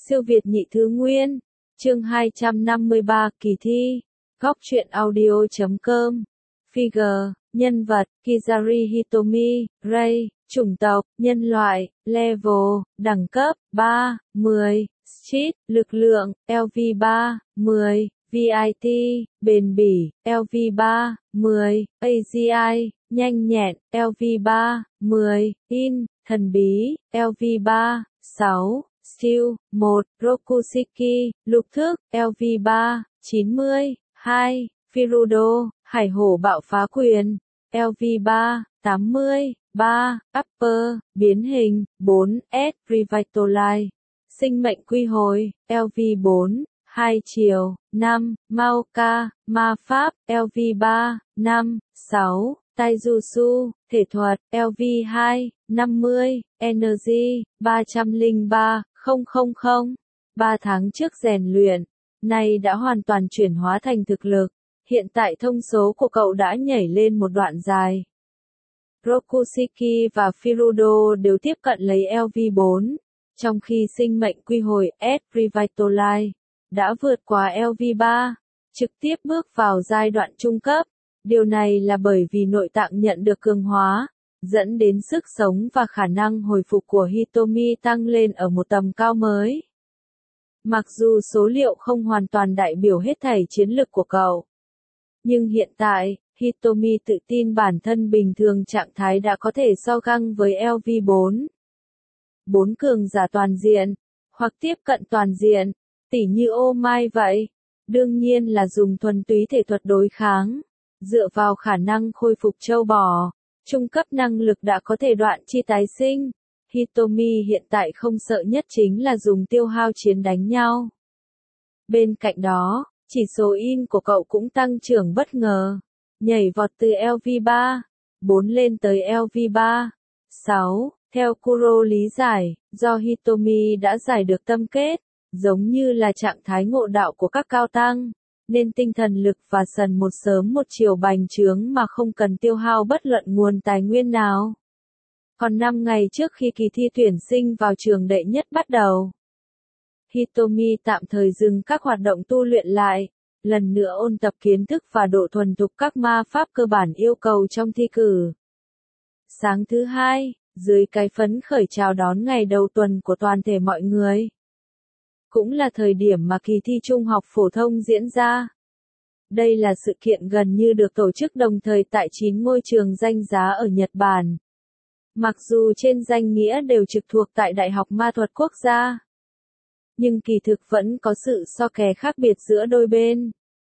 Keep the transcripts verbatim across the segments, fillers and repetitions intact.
Siêu Việt nhị thứ nguyên. Chương hai trăm năm mươi ba kỳ thi. Góc truyện audio chấm com. Figure, nhân vật, Kizari Hitomi, Ray, chủng tộc, nhân loại, level, đẳng cấp, ba, mười, street, lực lượng, lv ba, mười, vit, bền bỉ, lv ba, mười, agi, nhanh nhẹn, lv ba, mười, in, thần bí, lv ba, sáu, steel, một, Rokushiki, lục thức, lv ba, chín mươi, hai, Firudo, hải hổ bạo phá quyền, lv ba, tám mươi, ba, upper, biến hình, bốn, S, revitalize, sinh mệnh quy hồi, lv bốn, hai chiều, năm, Maoka, ma pháp, lv ba, năm, sáu, Taijutsu, thể thuật, lv hai, năm mươi, energy, ba trăm lẻ ba, nghìn, ba tháng trước rèn luyện, nay đã hoàn toàn chuyển hóa thành thực lực, hiện tại thông số của cậu đã nhảy lên một đoạn dài. Rokushiki và Firudo đều tiếp cận lấy lv bốn, trong khi sinh mệnh quy hồi S Revitalize đã vượt qua lv ba, trực tiếp bước vào giai đoạn trung cấp. Điều này là bởi vì nội tạng nhận được cường hóa, dẫn đến sức sống và khả năng hồi phục của Hitomi tăng lên ở một tầm cao mới. Mặc dù số liệu không hoàn toàn đại biểu hết thảy chiến lực của cậu, nhưng hiện tại, Hitomi tự tin bản thân bình thường trạng thái đã có thể so găng với lv bốn. Bốn cường giả toàn diện, hoặc tiếp cận toàn diện, tỉ như ô mai vậy. Đương nhiên là dùng thuần túy thể thuật đối kháng, dựa vào khả năng khôi phục châu bò, trung cấp năng lực đã có thể đoạn chi tái sinh. Hitomi hiện tại không sợ nhất chính là dùng tiêu hao chiến đánh nhau. Bên cạnh đó, chỉ số in của cậu cũng tăng trưởng bất ngờ, nhảy vọt từ lv ba, bốn lên tới lv ba, sáu. Theo Kuro lý giải, do Hitomi đã giải được tâm kết, giống như là trạng thái ngộ đạo của các cao tăng, nên tinh thần lực và sần một sớm một chiều bành trướng mà không cần tiêu hao bất luận nguồn tài nguyên nào. Còn năm ngày trước khi kỳ thi tuyển sinh vào trường đệ nhất bắt đầu, Hitomi tạm thời dừng các hoạt động tu luyện lại, lần nữa ôn tập kiến thức và độ thuần thục các ma pháp cơ bản yêu cầu trong thi cử. Sáng thứ hai, dưới cái phấn khởi chào đón ngày đầu tuần của toàn thể mọi người, cũng là thời điểm mà kỳ thi trung học phổ thông diễn ra. Đây là sự kiện gần như được tổ chức đồng thời tại chín ngôi trường danh giá ở Nhật Bản. Mặc dù trên danh nghĩa đều trực thuộc tại Đại học Ma thuật Quốc gia, nhưng kỳ thực vẫn có sự so kè khác biệt giữa đôi bên.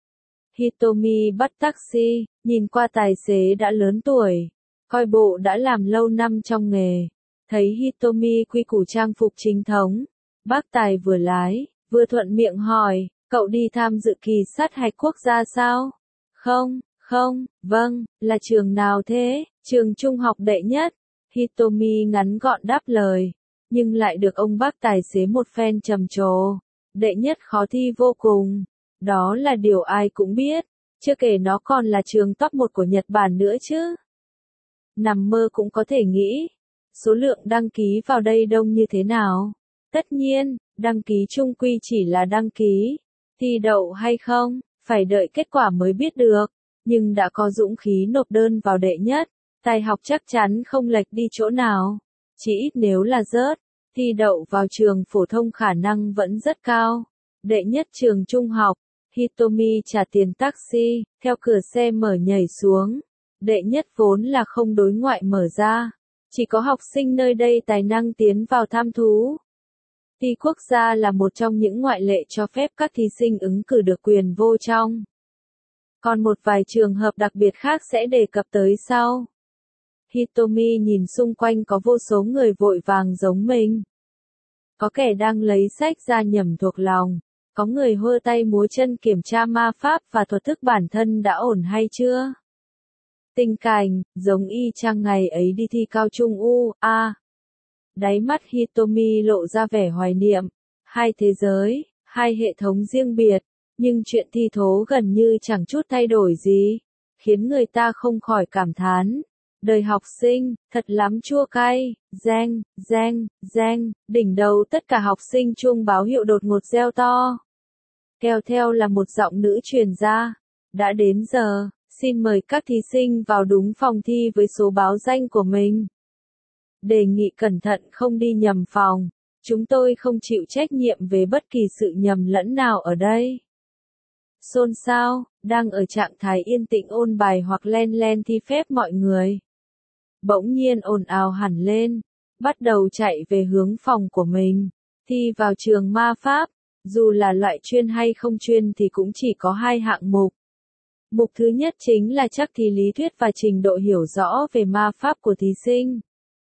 Hitomi bắt taxi, nhìn qua tài xế đã lớn tuổi, coi bộ đã làm lâu năm trong nghề. Thấy Hitomi quy củ trang phục chính thống, bác tài vừa lái, vừa thuận miệng hỏi, cậu đi tham dự kỳ sát hạch quốc gia sao? Không, không, vâng, là trường nào thế? Trường trung học đệ nhất. Hitomi ngắn gọn đáp lời, nhưng lại được ông bác tài xế một phen trầm trồ. Đệ nhất khó thi vô cùng, đó là điều ai cũng biết, chưa kể nó còn là trường top một của Nhật Bản nữa chứ. Nằm mơ cũng có thể nghĩ, số lượng đăng ký vào đây đông như thế nào. Tất nhiên, đăng ký chung quy chỉ là đăng ký, thi đậu hay không, phải đợi kết quả mới biết được, nhưng đã có dũng khí nộp đơn vào đệ nhất, tài học chắc chắn không lệch đi chỗ nào, chỉ ít nếu là rớt, thi đậu vào trường phổ thông khả năng vẫn rất cao. Đệ nhất trường trung học, Hitomi trả tiền taxi, theo cửa xe mở nhảy xuống. Đệ nhất vốn là không đối ngoại mở ra, chỉ có học sinh nơi đây tài năng tiến vào tham thú. Thi quốc gia là một trong những ngoại lệ cho phép các thí sinh ứng cử được quyền vô trong. Còn một vài trường hợp đặc biệt khác sẽ đề cập tới sau. Hitomi nhìn xung quanh có vô số người vội vàng giống mình. Có kẻ đang lấy sách ra nhẩm thuộc lòng, có người hơ tay múa chân kiểm tra ma pháp và thuật thức bản thân đã ổn hay chưa. Tình cảnh, giống y chang ngày ấy đi thi cao trung U A. Đáy mắt Hitomi lộ ra vẻ hoài niệm, hai thế giới, hai hệ thống riêng biệt, nhưng chuyện thi thố gần như chẳng chút thay đổi gì, khiến người ta không khỏi cảm thán. Đời học sinh, thật lắm chua cay, reng, reng, reng, đỉnh đầu tất cả học sinh chuông báo hiệu đột ngột reo to. Kèo theo là một giọng nữ truyền ra. Đã đến giờ, xin mời các thí sinh vào đúng phòng thi với số báo danh của mình. Đề nghị cẩn thận không đi nhầm phòng. Chúng tôi không chịu trách nhiệm về bất kỳ sự nhầm lẫn nào ở đây. Xôn xao, đang ở trạng thái yên tĩnh ôn bài hoặc len len thi phép mọi người. Bỗng nhiên ồn ào hẳn lên, bắt đầu chạy về hướng phòng của mình. Thi vào trường ma pháp, dù là loại chuyên hay không chuyên thì cũng chỉ có hai hạng mục. Mục thứ nhất chính là chắc thi lý thuyết và trình độ hiểu rõ về ma pháp của thí sinh.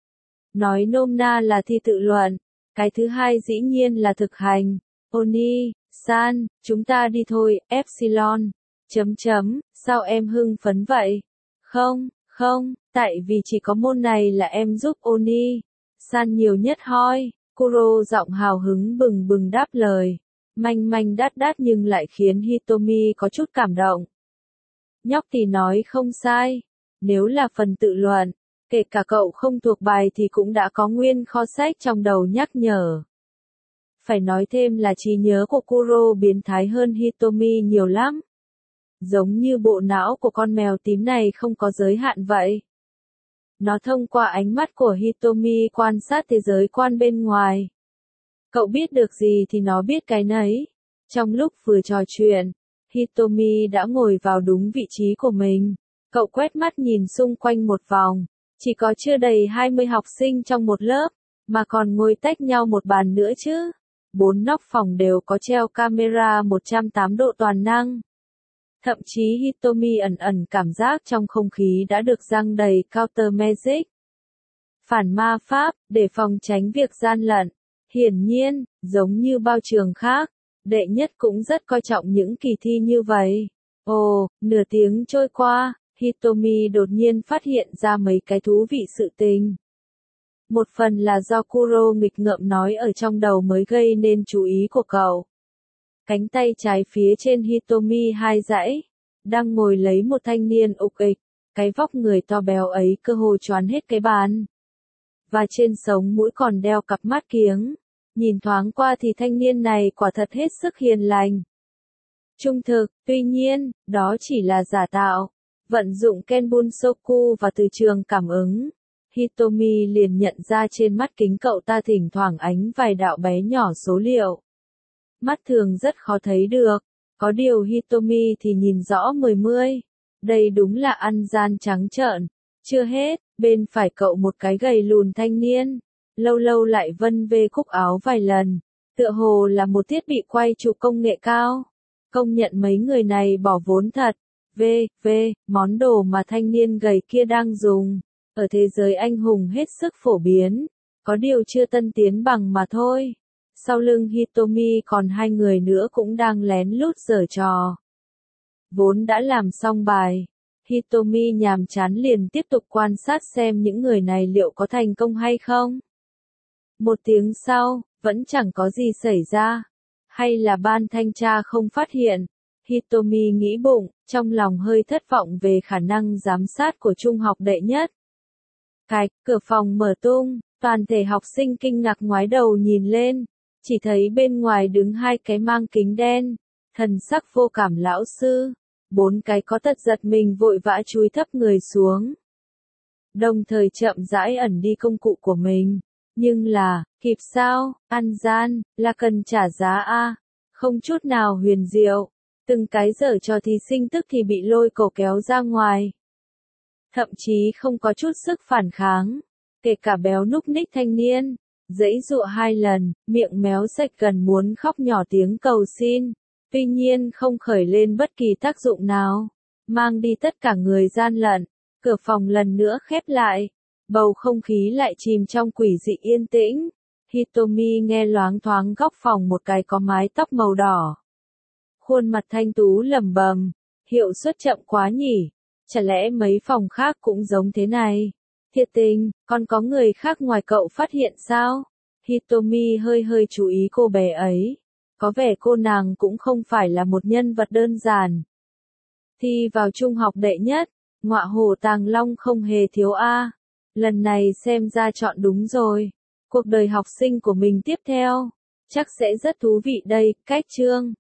Nói nôm na là thi tự luận. Cái thứ hai dĩ nhiên là thực hành. Oni, san, chúng ta đi thôi, epsilon. Chấm chấm, sao em hưng phấn vậy? Không, không, tại vì chỉ có môn này là em giúp Oni. San nhiều nhất hoi. Kuro giọng hào hứng bừng bừng đáp lời. Manh manh đát đát nhưng lại khiến Hitomi có chút cảm động. Nhóc thì nói không sai. Nếu là phần tự luận, kể cả cậu không thuộc bài thì cũng đã có nguyên kho sách trong đầu nhắc nhở. Phải nói thêm là trí nhớ của Kuro biến thái hơn Hitomi nhiều lắm. Giống như bộ não của con mèo tím này không có giới hạn vậy. Nó thông qua ánh mắt của Hitomi quan sát thế giới quan bên ngoài. Cậu biết được gì thì nó biết cái nấy. Trong lúc vừa trò chuyện, Hitomi đã ngồi vào đúng vị trí của mình. Cậu quét mắt nhìn xung quanh một vòng. Chỉ có chưa đầy hai mươi học sinh trong một lớp, mà còn ngồi tách nhau một bàn nữa chứ. Bốn nóc phòng đều có treo camera một trăm tám mươi độ toàn năng. Thậm chí Hitomi ẩn ẩn cảm giác trong không khí đã được răng đầy counter magic. Phản ma pháp, để phòng tránh việc gian lận. Hiển nhiên, giống như bao trường khác, đệ nhất cũng rất coi trọng những kỳ thi như vậy. Ồ, nửa tiếng trôi qua, Hitomi đột nhiên phát hiện ra mấy cái thú vị sự tình. Một phần là do Kuro nghịch ngợm nói ở trong đầu mới gây nên chú ý của cậu. Cánh tay trái phía trên Hitomi hai dãy, đang ngồi lấy một thanh niên ục ịch, cái vóc người to béo ấy cơ hồ choán hết cái bàn. Và trên sống mũi còn đeo cặp mắt kiếng, nhìn thoáng qua thì thanh niên này quả thật hết sức hiền lành. Trung thực, tuy nhiên, đó chỉ là giả tạo. Vận dụng Kenbunsoku và từ trường cảm ứng, Hitomi liền nhận ra trên mắt kính cậu ta thỉnh thoảng ánh vài đạo bé nhỏ số liệu. Mắt thường rất khó thấy được, có điều Hitomi thì nhìn rõ mười mươi. Đây đúng là ăn gian trắng trợn. Chưa hết, bên phải cậu một cái gầy lùn thanh niên, lâu lâu lại vân vê cúc áo vài lần, tựa hồ là một thiết bị quay chụp công nghệ cao. Công nhận mấy người này bỏ vốn thật. V, V, món đồ mà thanh niên gầy kia đang dùng, ở thế giới anh hùng hết sức phổ biến, có điều chưa tân tiến bằng mà thôi. Sau lưng Hitomi còn hai người nữa cũng đang lén lút giở trò. Vốn đã làm xong bài, Hitomi nhàm chán liền tiếp tục quan sát xem những người này liệu có thành công hay không. Một tiếng sau, vẫn chẳng có gì xảy ra. Hay là ban thanh tra không phát hiện? Hitomi nghĩ bụng, trong lòng hơi thất vọng về khả năng giám sát của trung học đệ nhất. Cạch, cửa phòng mở tung, toàn thể học sinh kinh ngạc ngoái đầu nhìn lên, chỉ thấy bên ngoài đứng hai cái mang kính đen, thần sắc vô cảm lão sư, bốn cái có tật giật mình vội vã chúi thấp người xuống. Đồng thời chậm rãi ẩn đi công cụ của mình, nhưng là, kịp sao, ăn gian, là cần trả giá a, không chút nào huyền diệu. Từng cái dở cho thí sinh tức thì bị lôi cổ kéo ra ngoài. Thậm chí không có chút sức phản kháng. Kể cả béo núc ních thanh niên, giãy giụa hai lần, miệng méo sạch gần muốn khóc nhỏ tiếng cầu xin. Tuy nhiên không khởi lên bất kỳ tác dụng nào. Mang đi tất cả người gian lận. Cửa phòng lần nữa khép lại. Bầu không khí lại chìm trong quỷ dị yên tĩnh. Hitomi nghe loáng thoáng góc phòng một cái có mái tóc màu đỏ. Khuôn mặt thanh tú lẩm bẩm, hiệu suất chậm quá nhỉ, chả lẽ mấy phòng khác cũng giống thế này? Thiệt tình, còn có người khác ngoài cậu phát hiện sao? Hitomi hơi hơi chú ý cô bé ấy, có vẻ cô nàng cũng không phải là một nhân vật đơn giản. Thi vào trung học đệ nhất, Ngọa hổ tàng long không hề thiếu a. Lần này xem ra chọn đúng rồi. Cuộc đời học sinh của mình tiếp theo chắc sẽ rất thú vị đây. Cách chương